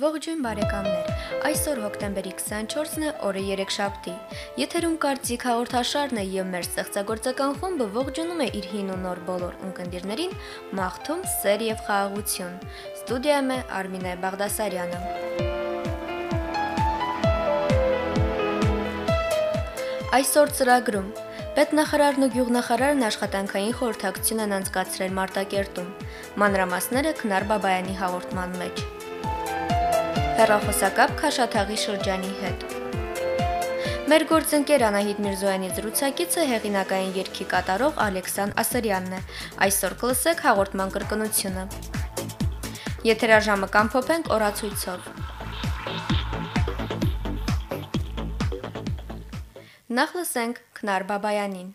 Ողջույն բարեկամներ, այսօր հոկտեմբերի 24-ն է, օրը երեքշաբթի։ Եթերում կարծիք հաղորդաշարն է և մեր ստեղծագործական խումբը ողջունում է իր հին ու նոր բոլոր ունկնդիրներին, մաղթում սեր և խաղաղություն։ Ստուդիայում է Արմինե Բաղդասարյանը։ Այսօր ծրագրում պետնախարարն ու գյուղնախարարն աշխատանքային խորհրդակցություն են անցկացրել Մարտակերտում։ Մանրամասները Քնար Բաբայանի հաղորդման մեջ։ Հեռախոսակապ Քաշաթաղի շրջանի հետ։ Մեր գործընկեր Անահիտ Միրզոյանի զրուցակիցը հեղինակային երգի կատարող Ալեքսան Ասրյանն է։ Այսօր կլսեք հաղորդման կրկնությունը։ Եթերաժամը կամփոփենք օրացույցով։ Նախ լսենք Քնար Բաբայանին։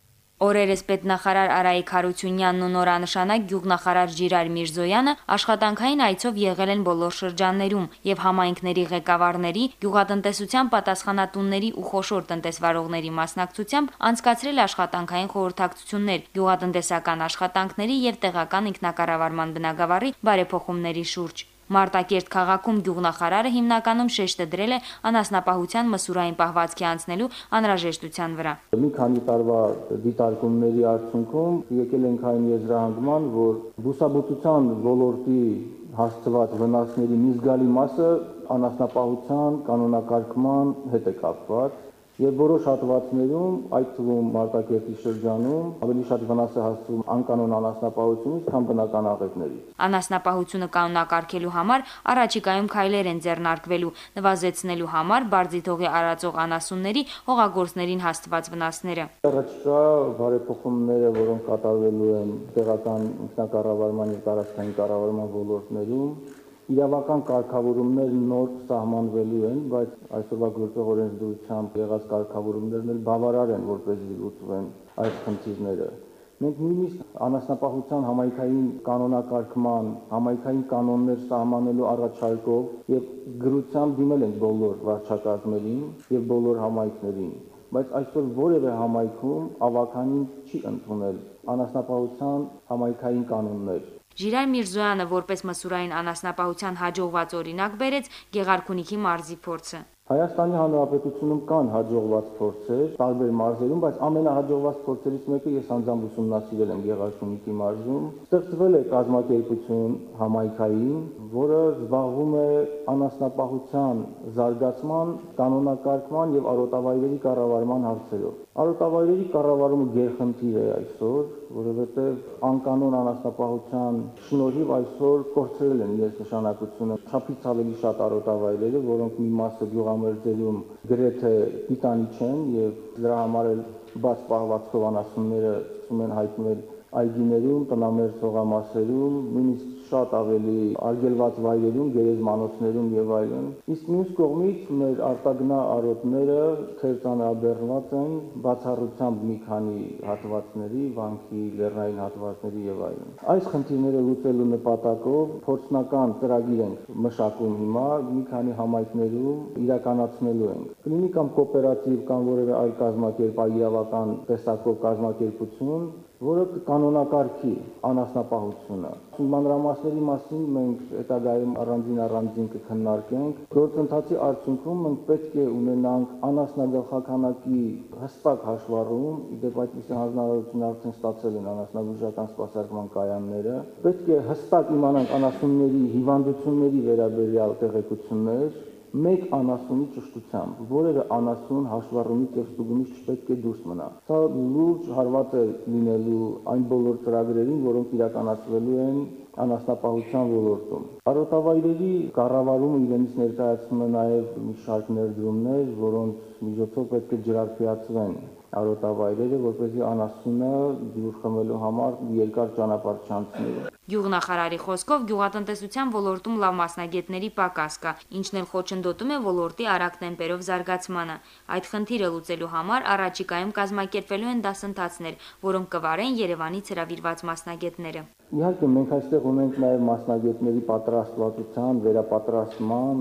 Օրերս պետնախարար Արայիկ Հարությունյանն ու նորանշանակ գյուղնախարար Ժիրայր Միրզոյանը աշխատանքային այցով եղել են բոլոր շրջաններում եւ համայնքների ղեկավարների, գյուղատնտեսության պատասխանատունների ու խոշոր տնտեսվարողների մասնակցությամբ անցկացրել աշխատանքային խորհրդակցություններ գյուղատնտեսական աշխատանքների եւ տեղական ինքնակառավարման բնագավառի բարեփոխումների շուրջ։ Մարտակերտ քաղաքում գյուղնախարարը հիմնականում շեշտը դրել է անասնապահության մսուրային պահվածքի անցնելու անհրաժեշտության վրա։ Մի քանի տարվա դիտարկումների արդյունքում եկել ենք այն եզրահանգման, որ բուսաբուծության ոլորտի հասցված վնասների մի զգալի մասը անասնապահության կանոնակարգման հետ է կապված եւ որոշ հատվածներում, այդ թվում Մարտակերտի շրջանում, ավելի շատ վնաս է հասցվում անկանոն անասնապահությունից, քան բնական աղետներից։ Անասնապահությունը կանոնակարգելու համար առաջիկայում քայլեր են ձեռնարկվելու, նվազեցնելու համար բարձիթողի արածող անասունների հողագործներին հասցված վնասները։ Առաջիկա բարեփոխումները, որոնք կատարվելու են տեղական ինքնակառավարման եւ տարածքային կառավարման ոլորտներում, իրավական կարգավորումներ նոր սահմանվելու են, բայց այսօրվա գործող օրենսդրությամբ եղած կարգավորումներն էլ բավարար են, որպեսզի լուծվեն այս խնդիրները։ Մենք նույնիսկ անասնապահության համայնքային կանոնակարգման, համայնքային կանոններ սահմանելու առաջարկով եւ գրությամբ դիմել ենք բոլոր վարչակազմերին եւ բոլոր համայնքներին, բայց այսօր որևէ համայնքում ավականին չի ընդունել անասնապահության համայնքային կանոններ։ Ժիրայր Միրզոյանը որպես մսուրային անասնապահության հաջողված օրինակ բերեց Գեղարքունիքի մարզի փորձը։ Հայաստանի Հանրապետությունում կան հաջողված փորձեր տարբեր մարզերում, բայց ամենահաջողված փորձերից մեկը ես անձամբ ուսումնասիրել եմ Գեղարքունիքի մարզում։ Ստեղծվել է կազմակերպություն համայնքային, որը զբաղվում է անասնապահության զարգացման, կանոնակարգման եւ արոտավայրերի կառավարման հարցերով։ Արոտավայրերի կառավարումը գերխնդիր է այսօր, որովհետեւ անկանոն անասնապահության շնորհիվ այսօր կորցրել են իրենց նշանակությունը չափից ավելի շատ արոտավայրերը, որոնք մի մասը գյուղամերձերում գրեթե պիտանի չեն եւ դրա համար էլ բաց պահվածքով անասունները սկսում են հայտնվել այգիներում, տնամերձ հողամասերում, նույնիսկ շատ ավելի արգելված վայրերում, գերեզմանոցներում եւ այլն։ Իսկ մյուս կողմից մեր արտագնա արոտները թերծանրաբեռնված են բացառությամբ մի քանի հատվածների, վանքի, լեռնային հատվածների եւ այլն։ Այս խնդիրները լուծելու նպատակով փորձնական ծրագիր ենք մշակում հիմա, մի քանի համայնքներում իրականացնելու ենք։ Կլինի կամ կոոպերատիվ կամ որևէ այլ կազմակերպ, իրավական տեսակով կազմակերպություն, որը կանոնակարգի անասնապահությունը։ Մանրամասների մասին մենք հետագայում առանձին կքննարկենք։ Գործընթացի արդյունքում մենք պետք է ունենանք անասնագլխականակի հստակ հաշվառում, իդեպ այդպիսի հանձնարարություն արդեն ստացել են անասնաբուժական սպասարկման կայանները։ Պետք է հստակ իմանանք անասունների հիվանդությունների վերաբերյալ տեղեկություններ, մեկ անասունի ճշտությամբ, որևէ անասուն հաշվառումից եւ ստուգումից չպետք է դուրս մնա։ Սա լուրջ հարված է լինելու այն բոլոր ծրագրերին, որոնք իրականացվելու են անասնապահության ոլորտում։ Արոտավայրերի կառավարումը իրենից ներկայացնում է նաեւ մի շարք ներդրումներ, որոնց միջոցով պետք է ջրարգելացվեն արոտավայրերը, որպեսզի անասունը ջուր խմելու համար երկար ճանապարհ չանցնի։ Գյուղնախարարի խոսքով գյուղատնտեսության ոլորտում լավ մասնագետների պակաս կա, ինչն էլ խոչընդոտում է ոլորտի արագ տեմպերով զարգացմանը։ Այդ խնդիրը լուծելու համար առաջիկայում կազմակերպվելու են դասընթացներ, որոնք կվարեն Երևանից հրավիրված մասնագետները։ Իհարկե մենք այստեղ ունենք նաև մասնագետների պատրաստվածության, վերապատրաստման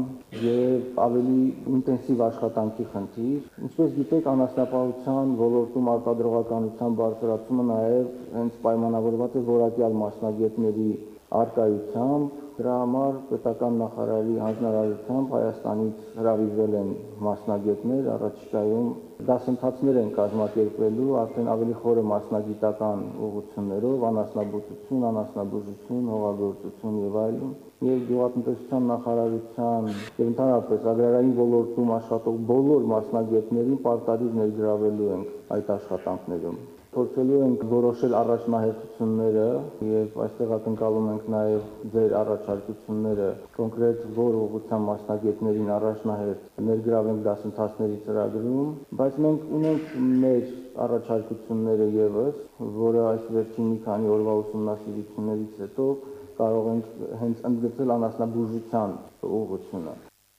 եւ ավելի ինտենսիվ աշխատանքի խնդիր։ Ինչպես գիտեք, անասնապահության ոլորտում արտադրողականության բարձրացումը նաև հենց պայմանավորված է որակյալ մասնագետների արկայությամբ դրա համար պետական նախարարի հանձնարարությամբ Հայաստանից հրավիրվել են մասնագետներ, առաջիկայում դասընթացներ են կազմակերպելու արդեն ավելի խորը մասնագիտական ուղղություններով, անասնաբուծություն, անասնաբուժություն, հողագործություն եւ այլն, եւ գյուղատնտեսության նախարարության եւ ընդհանրապես agrarային ոլորտում աշխատող բոլոր մասնագետներին պարտադիր ներգրավելու ենք այդ աշխատանքներում։ Փորձելու ենք որոշել առաջնահերթությունները եւ այստեղ ակնկալում ենք նաեւ ձեր առաջարկությունները կոնկրետ որ ուղղության մասնագետներին առաջնահերթ ներգրավենք դասընթացների ծրագրում, բայց մենք ունենք մեր առաջարկությունները եւս, որը այս վերջին մի քանի օրվա ուսումնասիրություններից հետո կարող ենք հենց ընդգծել անասնաբուժության ուղղությունը։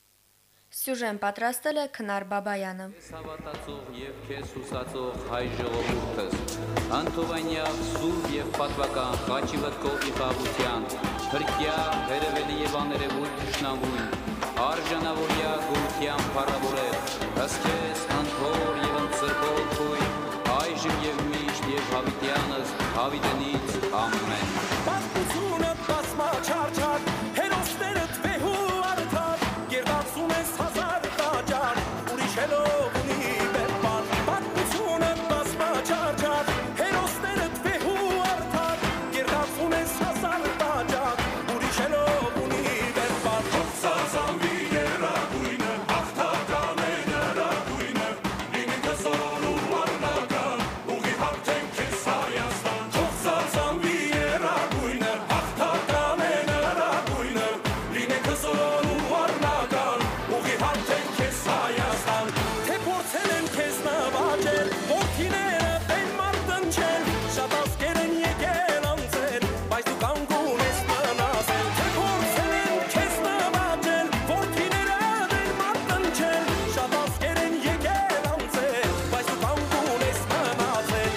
Սյուժեն պատրաստել է Քնար Բաբայանը։ Հավատացող եւ քեզ հուսացող հայ ժողովուրդս, անթովանյալ սուրբ եւ պատվական խաչիվտկով իբաղության, հրկյա, հերևելի եւ աներևույթ թշնամուն, արժանավորյա գույթյան փառավորել, հսկես, անթոր եւ ընծրբոլ քույր, այժմ եւ միշտ եւ հավիտյանս, հավիտենից ամեն։ Պատմությունը բազմաչարչար, հերոսներդ վեհու արդար, գերդացում ես հազար տաճար, ուրիշելով ունի բեպան։ Պատմությունը բազմաչարչար, հերոսներդ վեհու արդար, գերդացում ես հազար տաճար, ուրիշելով ունի բեպան։ Հոսազանվի երագույնը, հաղթական է նրագույնը, լինի կզոր ու արնական, ուղի հարթենք ես Հայաստան։ Հոսազանվի երագույնը, հաղթական է նրագույնը, լինի կզոր ու արնական, ուղի հարթենք ես Հայաստան։ Թե փորձել են քեզ նվաճել, որդիները տեն մարտնչել, շատ ազգեր են եկել անձել, բայց դու կանգուն ես մնացել։ Թե փորձել են քեզ նվաճել, որդիները տեն մարտնչել, շատ ազգեր են եկել անձել, բայց դու կանգուն ես մնացել։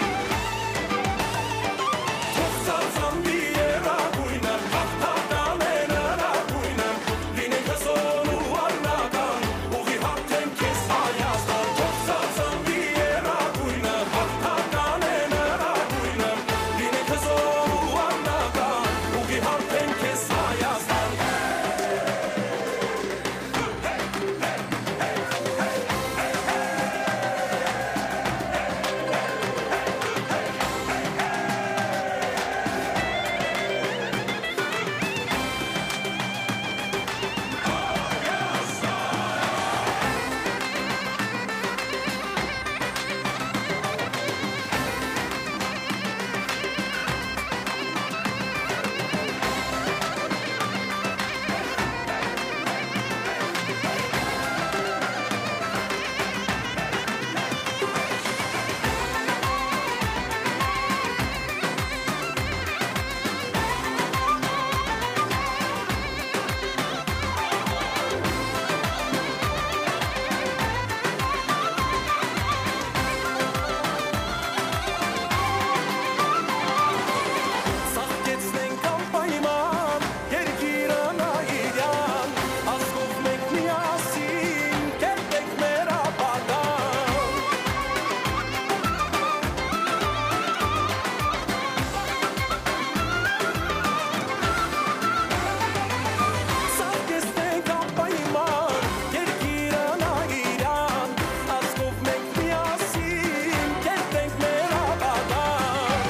Թողծածանվի երագույնը, հաղթական է նրագույնը, լինենք հզոր ու արնական, ուղի հարթենք ես Հայաստան։ Թողծածանվի երագույնը, հաղթական է նրագույնը, լինենք հզոր ու արնական, ուղի հարթենք ես Հայաստան։ Սաղկեցնենք անպայման, երկիրանայիրյան, ազգով մենք միասին, կերտենք մեր ապագան։ Սաղկեցնենք անպայման, երկիրանայիրյան, ազգով մենք միասին, կերտենք մեր ապագան։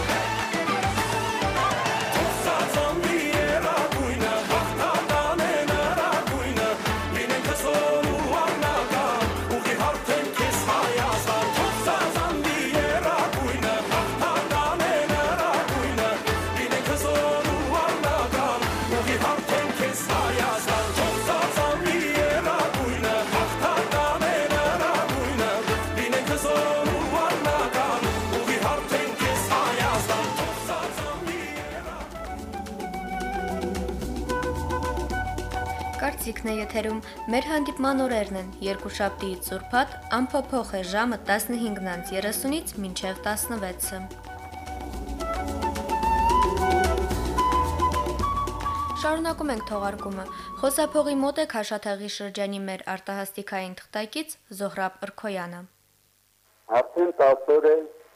Թողծածանվի երագույնը, հաղթական է նրագույնը, լինենք հզոր ու արնական, ուղի հարթենք ես Հայաստան։ Թողծածանվի երագույնը, հաղթական է նրագույնը, լինենք հզոր ու արնական, ուղի հարթենք ես Հայաստան։ Թողծածանվի երագույնը, հաղթական է նրագույնը, լինենք հզոր ու արնական, ուղի հարթենք ես Հայաստան։ Թողծածանվի Կարծիքն է եթերում։ Մեր հանդիպման օրերն են երկուշաբթիից սուրբաթ, ամփոփող է ժամը 15:30-ից մինչև 16-ը։ Շարունակում ենք թողարկումը։ Խոսափողի մոտ է Քաշաթաղի շրջանի մեր արտահասթիկային թղթակից Զոհրաբ Ըրքոյանը։ Արդեն 10 օր է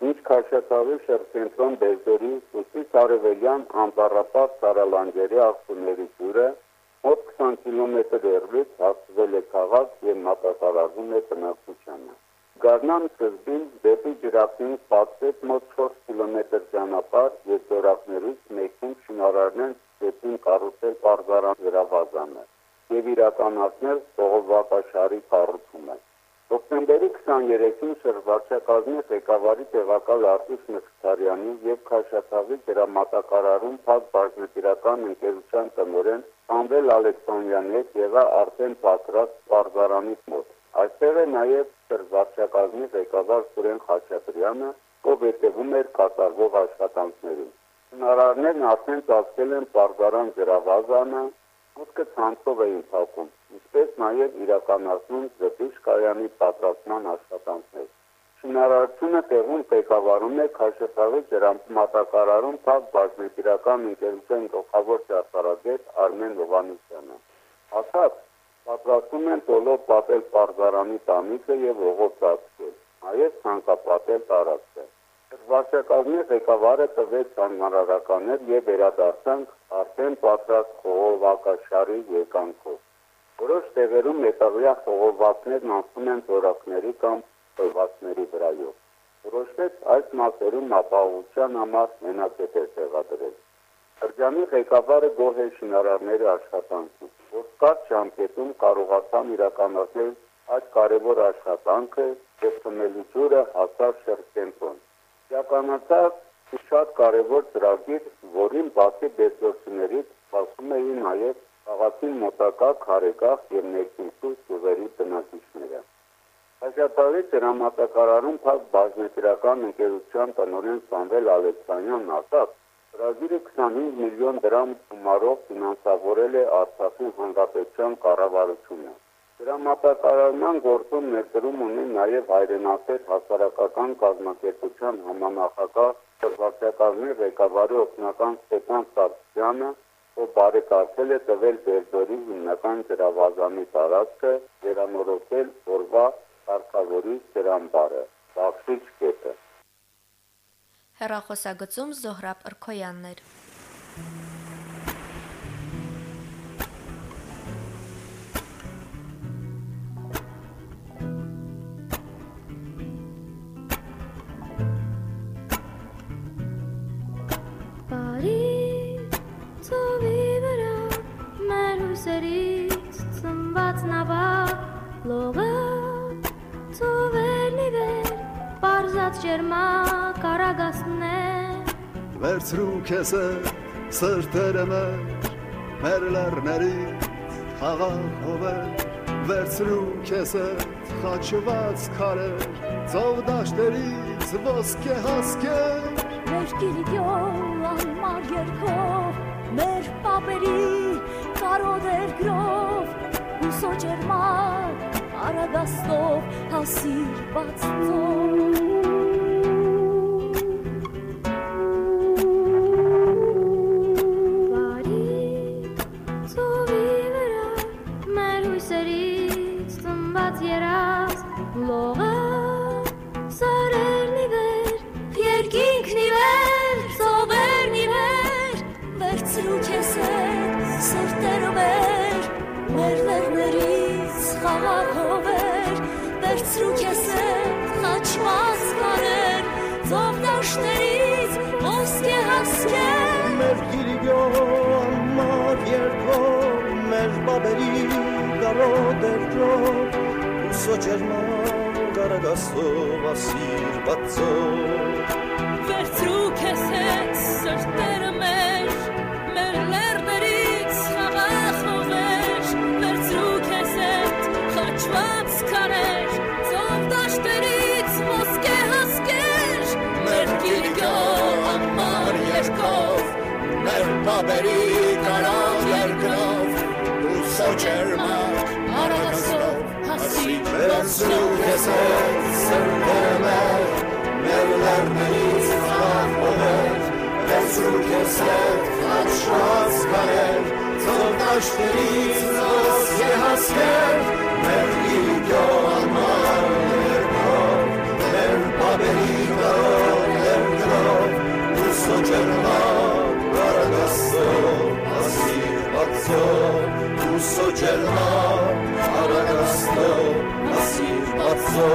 Ինչ Քաշաթաղի շրջենտրոն Բերձորի ուսից արևելյան անտառապատ Սարալանջերի աղբյուրների ջուրը մոտ 20 կիլոմետր հեռվից հասցվել է քաղաք եւ մատակարարվում է բնակչությանը։ Գարնան սկզբին դեպի ջրափին սպասեց մոտ 4 կիլոմետր ճանապարհ եւ ձորակներից մեկում շինարարներն ստեցին կառուցել պարզարան վերավազանը եւ իրականացնել ժողովրդաշարի կառուցումը։ Հոկտեմբերի 23-ին շրջվարչակազմի ղեկավարի տեղակալ Արտուշ Մխիթարյանի եւ Քաշաթաղի դրամատակարարում փակ բաժնետիրական ընկերության տնօրեն Սամվել Ալեքսանյանի հետ եղա արդեն պատրաստ պարզարանի մոտ։ Այստեղ է նաեւ շրջվարչակազմի ղեկավար Սուրեն Խաչատրյանը, ով հետևում էր կատարվող աշխատանքներին։ Հնարավորներն արդեն ծածկել են պարզարան ջրավազանը, մուտքը ցանցով էին փակում, ինչպես նաև իրականացնում զտիչ կայանի պատրաստման աշխատանքներ։ Շինարարությունը տեղում ղեկավարում է Քաշաթաղի ջրամատակարարում փակ բաժնետիրական ընկերության գլխավոր ճարտարապետ Արմեն Հովհաննիսյանը։ Ասած, պատրաստում են տոլով պատել պարզարանի տանիքը եւ ողով ծածկել, նաև ցանկապատել տարածքը։ Վարչակազմի ղեկավարը տվեց հանրարարականներ եւ վերադարձանք արդեն պատրաստ խողովակաշարի եկամքով։ Որոշ տեղերում մետաղյա խողովակներն անցնում են ծորակների կամ խողովակների վրայով։ Որոշվեց այս մասերում ապահովության համար մենակետեր տեղադրել։ Շրջանի ղեկավարը գոհ է շինարարների աշխատանքից, որ կարճ ժամկետում կարողացան իրականացնել այդ կարևոր աշխատանքը եւ ծնելու ջուրը հասավ շրջենտրոն։ Իրականացավ շատ կարևոր ծրագիր, որին բացի բերձորցիներից սպասում էին նաև քաղաքի մոտակա Քարեգահ եւ Ներքինսուր գյուղերի բնակիչները։ Քաշաթաղի դրամատակարարում փակ բաժնետիրական ընկերության տնօրեն Սամվել Ալեքսանյանն ասաց, ծրագիրը 25 միլիոն դրամ գումարով ֆինանսավորել է Արցախի հանրապետության կառավարությունը։ Դրամատակարարման գործում ներդրում ունի նաև հայրենասեր հասարակական կազմակերպության համանախագահ շրջակազմի ղեկավարի օգնական Ստեփան Սարգսյանը, ով բարեկարգել է տվել Բերձորի հիմնական ջրավազանի տարածքը, վերանորոգել օրվա կարգավորի ջրամբարը, Բաքսիչ կետը։ Հեռախոսագծում Զոհրաբ Ըրքոյանն էր։ Վերցրու քեզ սրտերը մեր լեռներից խաղաղով վերցրու քեզ խաչված քարեր ծով դաշտերից ոսկե հասկեր մեր գիրիգյոն անմար երկով մեր պապերի կարոդեր գրով հուսո ջերմակ արագաստով հասիր բաց ծով Վերցրու քեզ խաչված կաներ ծով դաշտերից ոսկե հասկեր մեր գիրիգյոն անմար երկով մեր բաբերի կարոդեր գրով հուսո ջերմակ արագաստով ասիր բացով Վերցրու քեզ սրտերը մեր լեռներից խաղաղով վերցրու քեզ խաչված կաներ ծով դաշտերից ոսկե հասկեր մեր գիրիգյոն անմար երկով մեր բաբերի կարոդեր գրով հուսո ջերմակ արագաստով հասիր Վերցրու քեզ սրտերը մեր լեռներից խաղաղով Վերցրու քեզ խաչված կաներ ծով դաշտերից ոսկե հասկեր մեր գիրիգյոն անմար երկով մեր բաբերի կարոդեր tu so ջերմա արագաստո ասիր բացո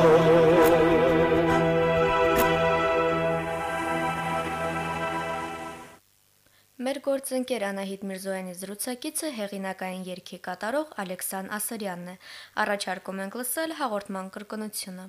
Մեր գործընկեր Անահիտ Միրզոյանի զրուցակիցը հեղինակային երգի կատարող Ալեքսան Ասարյանն է։ Առաջարկում ենք լսել հաղորդման կրկնությունը։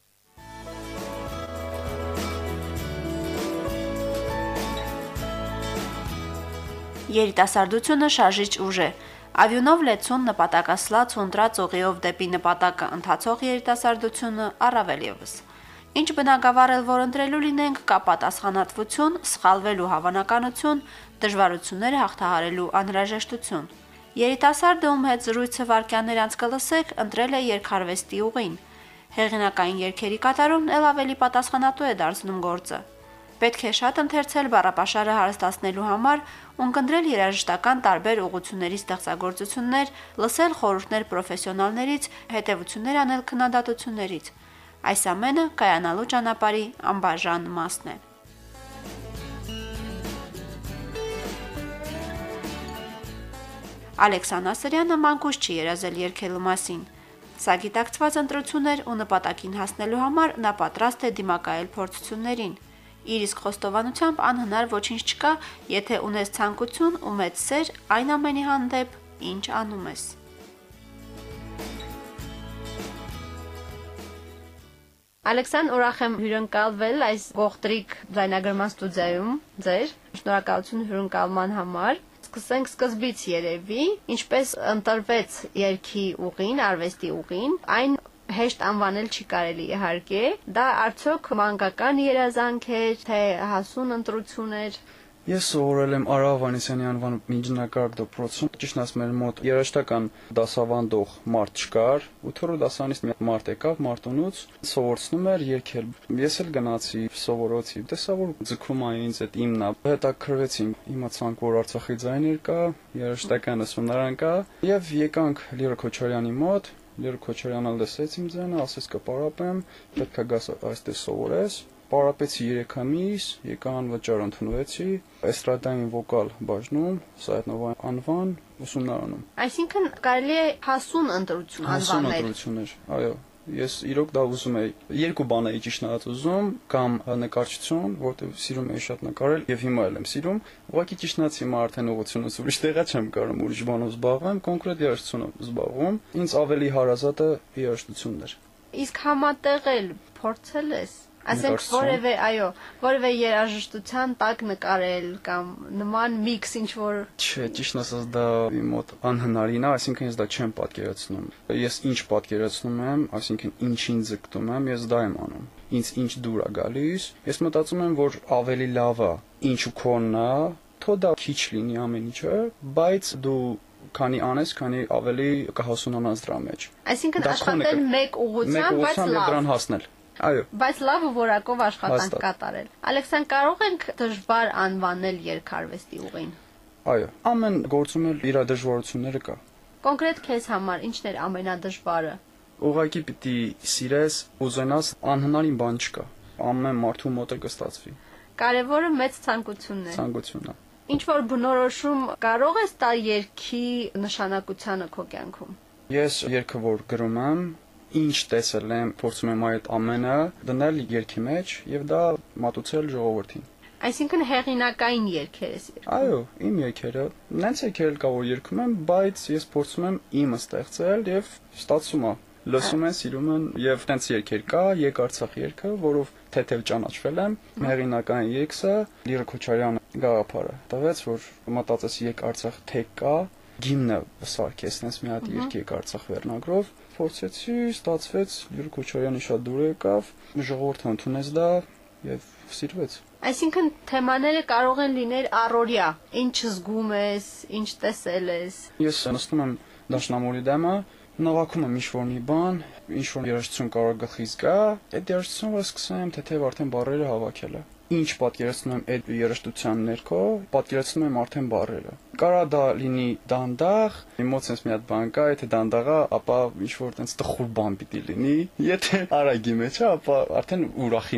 Երիտասարդությունը շարժիչ ուժ է։ Ավյունով լեցուն նպատակասլաց հունտրած ուղիով դեպի նպատակը ընթացող երիտասարդությունը առավել ևս։ Ինչ բնագավառ էլ որ ընտրելու լինենք, կա պատասխանատվություն, սխալվելու հավանականություն, դժվարությունները հաղթահարելու անհրաժեշտություն։ Երիտասարդը, ում հետ զրույցը վայրկյաններ անց կլսեք, ընտրել է երգարվեստի ուղին։ Հեղինակային երգերի կատարումն էլ ավելի պատասխանատու է դարձնում գործը։ Պետք է շատ ընթերցել բառապաշարը հարստացնելու համար, ունկնդրել երաժշտական տարբեր ուղղությունների ստեղծագործություններ, լսել խորհուրդներ պրոֆեսիոնալներից, հետևություններ անել քննադատություններից։ Այս ամենը կայանալու ճանապարհի անբաժան մասն է։ Ալեքսան Ասարյանը մանկուց չի երազել երգելու մասին։ Սա գիտակցված ընտրություն էր ու նպատակին հասնելու համար նա պատրաստ է դիմակայել փորձություններին։ Իր իսկ խոստովանությամբ անհնար ոչինչ չկա, եթե ունես ցանկություն ու մեծ սեր այն ամենի հանդեպ, ինչ անում ես։ Ալեքսան, ուրախ եմ հյուրընկալվել այս գողտրիկ ձայնագրման ստուդիայում ձեր։ Շնորհակալություն հյուրընկալման համար։ Սկսենք սկզբից երևի, ինչպես ընտրվեց երգի ուղին, արվեստի ուղին, այն հեշտ անվանել չի կարելի իհարկե, դա արդյոք մանկական երազանք էր, թե հասուն ընտրություն էր։ Ես սովորել եմ Արա Ավանեսյանի անվան միջնակարգ դպրոցում, ճիշտն ասեմ, մեր մոտ երաժշտական դասավանդող մարդ չկար, 8-րդ դասարանից մի մարդ եկավ Մարտունուց, սովորեցնում էր երգել։ Ես էլ գնացի, սովորեցի, տեսա որ ձգում է ինձ այդ իմն է, հետաքրվեցի, իմացանք որ Արցախի ձայներ կա, երաժշտական ուսումնարան կա, եւ եկանք Լիրա Քոչարյանի մոտ, Լիրա Քոչարյանը լսեց իմ ձայնը, ասեց կպարապեմ, պետք է գաս այստեղ սովորես։ Պարապեցի 3 ամիս, եկա անվճար ընդունվեցի էստրադային վոկալ բաժնում, Սայեդնովա անվան ուսումնարանում։ Այսինքն կարելի է հասուն ընտրություն անվանել։ Հասուն ընտրություն էր, այո։ Ես իրոք դա ուզում էի։ Երկու բան էի ճիշտ ուզում, կամ նկարչություն, որտեղ սիրում էի շատ նկարել եւ հիմա էլ եմ սիրում։ Ուղղակի ճիշտնացի հիմա արդեն ուղղությունս ուրիշ տեղա չեմ կարող ուրիշ բանով զբաղվեմ, կոնկրետ երաժշտությունով զբաղվում։ Ինձ ավելի հարազատը երաժշտությունն էր։ Իսկ համատեղ էլ փորձել ես։ Ասենք որևէ երաժշտության տակ նկարել կամ նման միքս ինչ որ։ Չէ, ճիշտն ասած դա իմ մոտ անհնարին է, այսինքն ես դա չեմ պատկերացնում։ Ես ինչ պատկերացնում եմ, այսինքն ինչին ձգտում եմ, ես դա եմ անում։ Ինձ ինչ դուր է գալիս, ես մտածում եմ, որ ավելի լավ է, ինչու քոնն է, թո դա քիչ լինի ամեն ինչը, բայց դու քանի անես, քանի ավելի կհասունանաս դրա մեջ։ Այսինքն աշխատել մեկ ուղղությամբ, բայց լավ դրան հասնել։ Այո։ Բայց լավը որակով աշխատանք կատարել։ Ալեքսան, կարող ենք դժվար անվանել երգարվեստի ուղին։ Այո, ամեն գործում էլ իր դժվարությունները կա։ Կոնկրետ քեզ համար ի՞նչն էր ամենադժվարը։ Ուղղակի պիտի սիրես, ուզենաս, անհնարին բան չկա։ Ամեն մարդու մոտ է կստացվի։ Կարևորը մեծ ցանկությունն է։ Ցանկությունն է։ Ինչ որ բնորոշում կարող ես տալ երգի նշանակությանը քո կյանքում։ Ես երգը որ գրում եմ, ինչ տեսել եմ, փորձում եմ այդ ամենը դնել երգի մեջ եւ դա մատուցել ժողովրդին։ Այսինքն հեղինակային երգեր ես։ Այո, իմ երգերը, նենց երգեր կա որ երգում եմ, բայց ես փորձում եմ իմը ստեղծել եւ ստացվում է։ Լսում են, սիրում են եւ տենց երգեր կա, Եկ Արցախ երգը, որով թեթև ճանաչվել եմ, հեղինակային երգը Լիրա Քոչարյանը գաղափարը տվեց, որ մտածես Եկ Արցախ թեք կա, գիմնը սարքես, նենց մի հատ երգ Եկ Արցախ վերնագրով փորձեցի, ստացվեց, Լիրա Քոչարյանի շատ դուր եկավ, ժողովուրդը ընդունեց դա եւ սիրվեց։ Այսինքն թեմաները կարող են լինել առօրյա, ինչ զգում ես, ինչ տեսել ես։ Ես նստում եմ դաշնամուրի դեմը, նվագում եմ ինչ-որ մի բան, ինչ-որ երաժշտություն կարող գլխից գա, այդ երաժշտությունը որ սկսեմ թեթև արդեն բառերը հավաքելը։ Ինչ պատկերացնում եմ այդ երաժշտության ներքո, պատկերացնում եմ արդեն բառերը։ Կարա դա լինի դանդաղ, իմ մոտ sense մի հատ բան կա, եթե դանդաղ է, ապա ինչ որ տենց տխուր բան պիտի լինի, եթե արագի մեջ է, ապա արդեն ուրախի մեջ։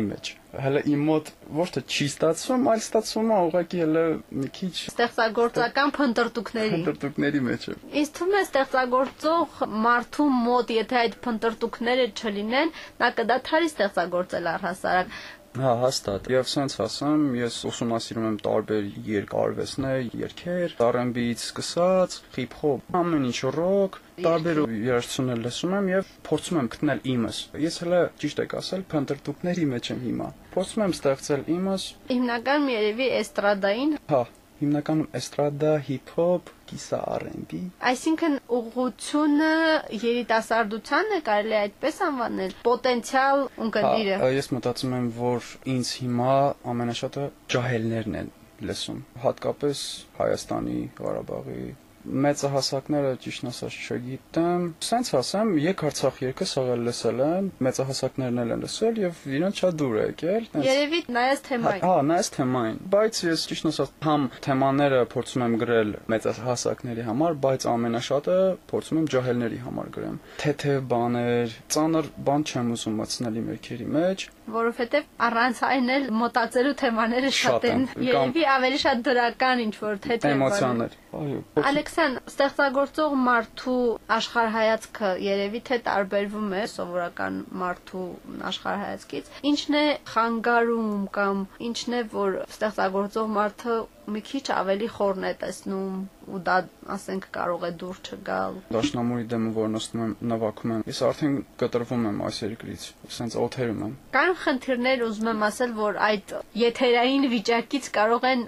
հələ իմ մոտ ոչ թե չի ստացվում, այլ ստացվում է ուղղակի հələ մի քիչ Ստեղծագործական փնտրտուքների մեջ է։ Ինձ թվում է ստեղծագործող մարդու մոտ, եթե այդ փնտրտուքները չլինեն, նա կդադարի ստեղծագործել առհասարակ։ Հա, հաստատ։ Եվ սենց ասեմ, ես ուսումնասիրում եմ տարբեր երկարվեստներ, երգեր, R&B-ից սկսած, hip-hop, ամեն ինչ ռոք, տարբեր երաժշտություններ լսում եմ եւ փորձում եմ գտնել իմս։ Ես հələ ճիշտ եք ասել, փնտրտուքների մեջ եմ հիմա։ Փորձում եմ ստեղծել իմս։ Հիմնականում երևի էստրադային։ Հա, հիմնականում էստրադա, hip-hop, կիսա R&B։ Այսինքն ուղղությունը երիտասարդությանը կարելի է այդպես անվանել, պոտենցիալ ունկնդիրը։ Ես մտածում եմ, որ ինձ հիմա ամենաշատը ջահելներն են լսում, հատկապես Հայաստանի, Ղարաբաղի մեծահասակները ճիշտ ասած չգիտեմ, սենց ասեմ, եկ Արցախ երգը սաղ լսել են, մեծահասակներն են լսել եւ իրեն շատ դուր է եկել։ Երևի նայած թեմային։ Հա, նայած թեմային, բայց ես ճիշտ ասած համ թեմաները փորձում եմ գրել մեծահասակների համար, բայց ամենաշատը փորձում եմ ջահելների համար գրեմ։ Թեթև բաներ, ծանր բան չեմ ուզում մտցնել իմ երգերի մեջ, որովհետեւ առանց այն էլ մտածելու թեմաները շատ են։ Երևի ավելի շատ դրական ինչ որ թեթև էմոցիաներ։ Այո։ Ալեքսան, ստեղծագործող մարդու աշխարհայացքը երևի թե տարբերվում է սովորական մարդու աշխարհայացքից։ Ինչն է խանգարում կամ ինչն է, որ ստեղծագործող մարդը մի քիչ ավելի խորն է տեսնում ու դա ասենք կարող է դուր չգալ։ Դաշնամուրի դեմը որ նստում եմ նվագում եմ, ես արդեն կտրվում եմ այս երկրից, ասենց օթերում եմ։ Կան խնդիրներ, ուզում եմ ասել, որ այդ եթերային վիճակից կարող են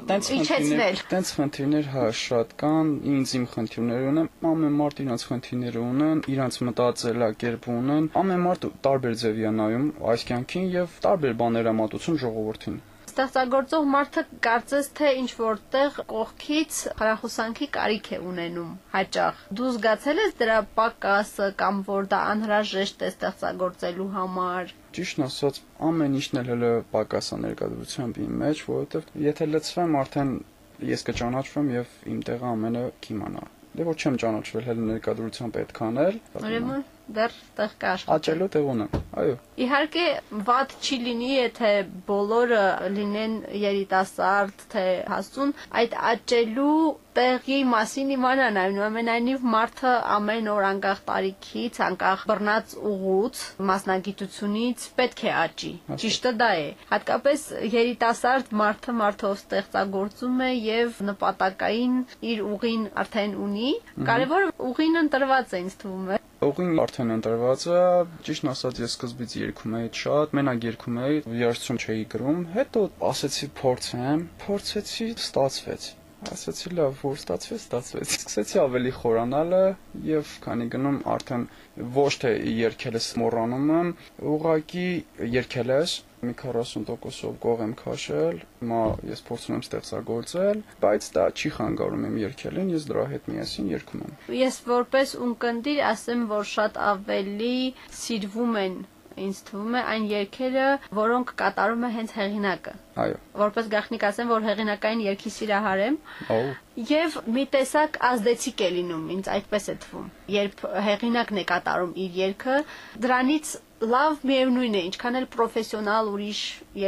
իջեցնել։ Տենց խնդիրներ հա շատ կան, ինձ իմ խնդիրներ ունեմ, ամեն մարդ իրենց խնդիրները ունեն, իրենց մտածելակերպ ունեն, ամեն մարդ տարբեր ձևի է նայում այս կյանքին եւ տարբեր բաներ է մատուցում ժողովրդին։ Ստեղծագործող մարդը կարծես թե ինչ որտեղ կողքից խրախուսանքի կարիք է ունենում հաճախ։ Դու զգացել ես դրա պակասը կամ որ դա անհրաժեշտ է ստեղծագործելու համար։ Ճիշտն ասած, ամեն ինչն էլ հələ պակաս է ներկայությամբ իմ մեջ, որովհետեւ եթե լցվեմ, արդեն ես կճանաչվեմ եւ իմ տեղը ամենը կիմանա։ Դե որ չեմ ճանաչվել, հələ ներկայությամբ պետք անել։ Ուրեմն դեռ տեղ կա աշխատել։ Աճելու տեղ ունեմ, այո։ Իհարկե, վատ չի լինի, եթե բոլորը լինեն երիտասարդ, թե հասուն, այդ աճելու տեղի մասին իմանան, այնուամենայնիվ մարդը ամեն օր անկախ տարիքից, անկախ բռնած ուղուց, մասնագիտությունից պետք է աճի։ Ճիշտը դա է։ Հատկապես երիտասարդ մարդը ստեղծագործում է եւ նպատակային իր ուղին արդեն ունի։ Կարևորը ուղին ընտրված է, ինձ թվում է։ Ուղին արդեն ընտրված է, ճիշտն ասած ես սկզբից երգում էի շատ, մենակ երգում էի, երաժշտություն չէի գրում, հետո ասեցի փորձեմ, փորձեցի, ստացվեց։ Ասեցի լավ, որ ստացվեց։ Սկսեցի ավելի խորանալը եւ քանի գնում արդեն ոչ թե երգելս մոռանում եմ, ուղղակի երգելս մի 40%-ով կող եմ քաշել, հիմա ես փորձում եմ ստեղծագործել, բայց դա չի խանգարում եմ երգելին, ես դրա հետ միասին երգում եմ։ Ես որպես ունկնդիր ասեմ, որ շատ ավելի սիրվում են ինձ թվում է այն երգերը, որոնք կատարում է հենց հեղինակը։ Այո։ Որպես գաղտնիք ասեմ, որ հեղինակային երգի սիրահար եմ։ Ահա։ Եվ մի տեսակ ազդեցիկ է լինում, ինձ այդպես է թվում։ Երբ հեղինակն է կատարում իր երգը, դրանից լավ միևնույն է, ինչքան էլ պրոֆեսիոնալ ուրիշ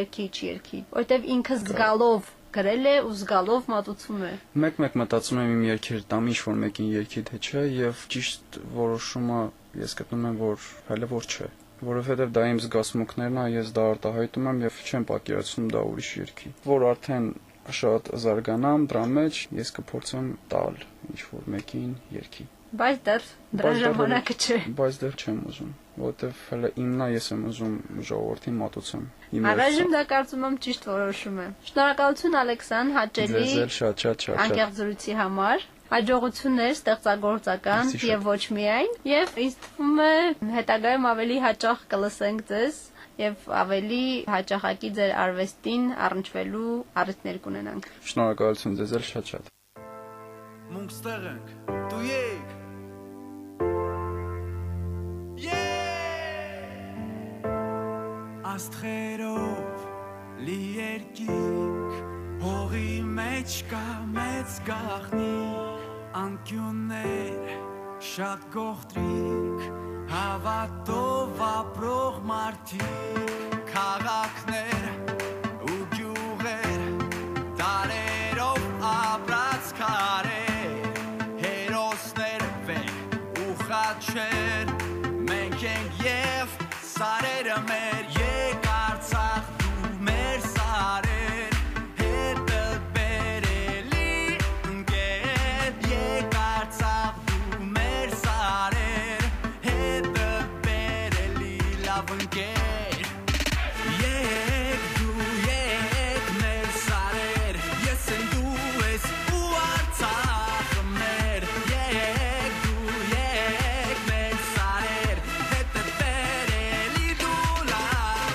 երգիչ, որտեվ ինքը զգալով գրել է ու զգալով մատուցում է։ Մեկ-մեկ մտածում եմ իմ երգերը տամ ինչ-որ մեկին երգի թե չէ եւ ճիշտ որոշումը ես գտնում եմ, որ հələ որ չէ, որովհետեւ դա իմ զգացմունքներն է, ես դա արտահայտում եմ եւ չեմ պատկերացնում դա ուրիշ երգի։ Որ արդեն շատ զարգանամ դրա մեջ, ես կփորձեմ տալ ինչ-որ մեկին երգի։ Բայց դեռ դրա ժամանակը չէ։ Բայց դեռ չեմ ուզում, որովհետեւ հələ իմն է, ես եմ ուզում ժողովրդին մատուցեմ։ Առայժմ դա կարծում եմ ճիշտ որոշում է։ Շնորհակալություն Ալեքսան, հաճելի։ Ձեզ շատ։ Անկեղծ զրույցի համար։ Հաջողություններ ստեղծագործական եւ ոչ միայն, եւ ինձ թվում է հետագայում ավելի հաճախ կլսենք ձեզ եւ ավելի հաճախակի ձեր արվեստին առնչվելու առիթներ կունենանք։ Շնորհակալություն ձեզ էլ շատ։ Մունք ստեղ ենք, դու եկ։ Աստղերով լի երկինք, հողի մեջ կա մեծ գաղտնիք, անկյուններ շատ գողտրիկ, հավատով ապրող մարդիկ, քաղաքներ ու գյուղեր տարերով ապրած քարեր հերոսներ վեր ու խաչեր մենք ենք եւ սարերը մեր եկ Արցախ դու մեր սարեր հետը բերելի ընկեր եկ Արցախ դու մեր սարեր հետը բերելի լավ ընկեր եկ դու եկ մեր սարեր ես եմ դու ես ու Արցախը մեր եկ դու եկ մեր սարեր հետը բերելի դու լավ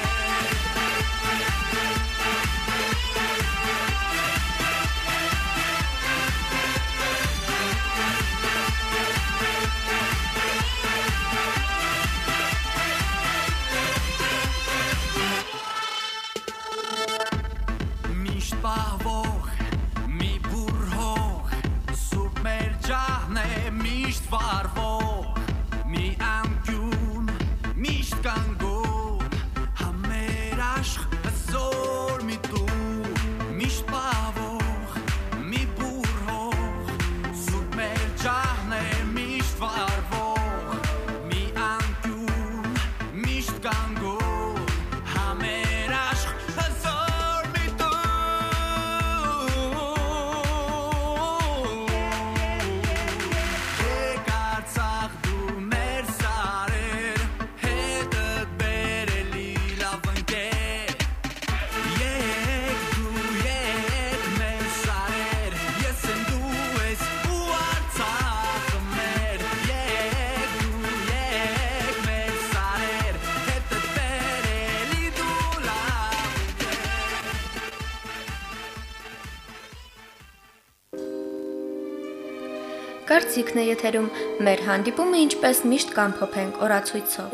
Միշտ պահվող մի բուրհող սուրբ մեր ջահն է միշտ վարվող մի անկյուն միշտ կանգուն համեր աշխ հզոր մի տուն միշտ պահվող մի բուրհող սուրբ մեր ջահն է միշտ վարվող մի անկյուն միշտ կանգուն համեր աշխ հզոր մի Եկ Արցախ դու մեր սարեր հետդ բերելի լավ ընկեր Եկ դու եկ մեր սարեր ես եմ դու ես ու Արցախը մեր Եկ դու եկ մեր սարեր հետդ բերելի դու լավ Կարծիքն է եթերում մեր հանդիպումը ինչպես միշտ կամփոփենք օրացույցով։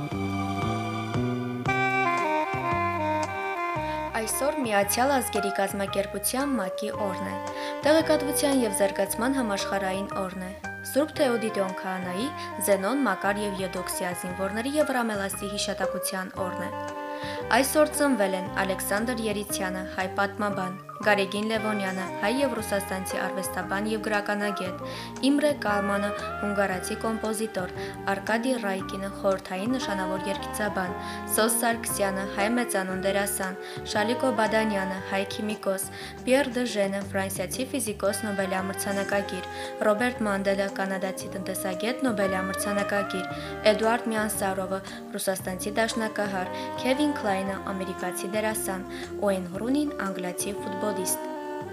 Այսօր Միացյալ Ազգերի կազմակերպության ՄԱԿ-ի օրն է։ Տեղեկատվության եւ զարգացման համաշխարհային օրն է։ Սուրբ Թեոդիտոն քահանայի, Զենոն, Մակար եւ Եդոքսիա զինվորների եւ Ռամելասի հիշատակության օրն է։ Այսօր ծնվել են Ալեքսանդր Երիցյանը, հայ պատմաբան, Գարեգին Լևոնյանը, հայ եւ ռուսաստանցի արվեստաբան եւ գրականագետ, Իմրե Կալմանը, հունգարացի կոմպոզիտոր, Արկադի Ռայկինը, խորհրդային նշանավոր երգիծաբան, Սոս Սարգսյանը, հայ մեծանուն դերասան, Շալիկո Բադանյանը, հայ քիմիկոս, Պիեր Դժենը, ֆրանսիացի ֆիզիկոս, Նոբելյա մրցանակակիր, Ռոբերտ Մանդելը, կանադացի տնտեսագետ, Նոբելյա մրցանակակիր, Էդուարդ Միանսարովը, ռուսաստանցի դաշնակահար, Քևին Քլայնը, ամերիկացի դերասան, Օեն Հրունին, անգլիացի ֆուտբոլիստ։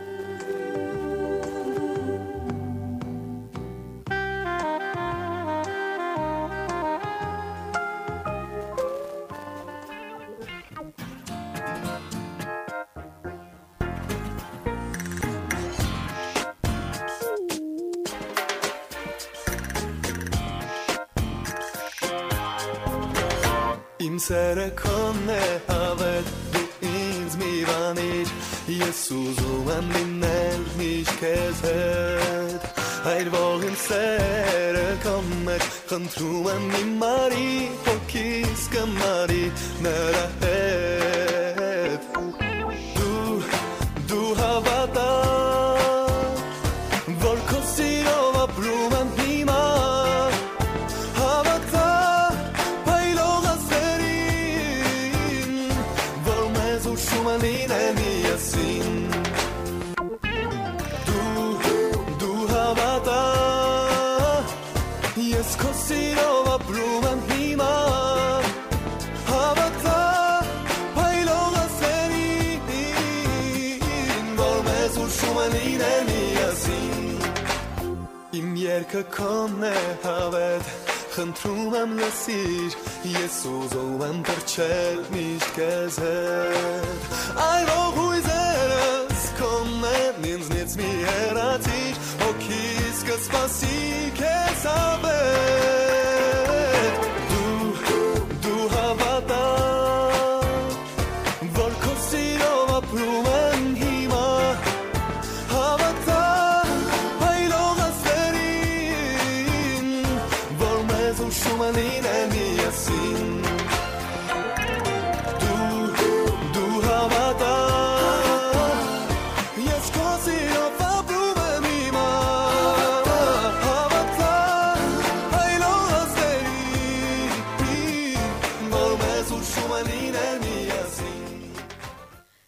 Իմ սերը քոնն է հավետ դու ինձ մի բանիր Ես ուզում եմ լինել միշտ քեզ հետ Այրվող իմ սերը քո մեջ խնդրում եմ իմ մարի հոգիս կմարի նրա հետ Դու հավատա որ քո սիրով ապրում եմ հիմա Հավատա Լինել միասին Դու հավատա Ես քո սիրով ապրում եմ հիմա Հավատա փայլող ասերին Որ մեզ ուշում են լինել միասին Իմ երգը քոնն է հավետ Խնդրում եմ լսիր Ես ուզում եմ թռչել միշտ քեզ հետ Այրող հույզերս քոնն են ինձնից մի հեռացիր Հոգիս կսպասի քեզ հավետ Դու հավատա Որ քո սիրով ապրում եմ հիմա Հավատա փայլող ասերին Որ մեզ ուշում են լինել միասին սիրո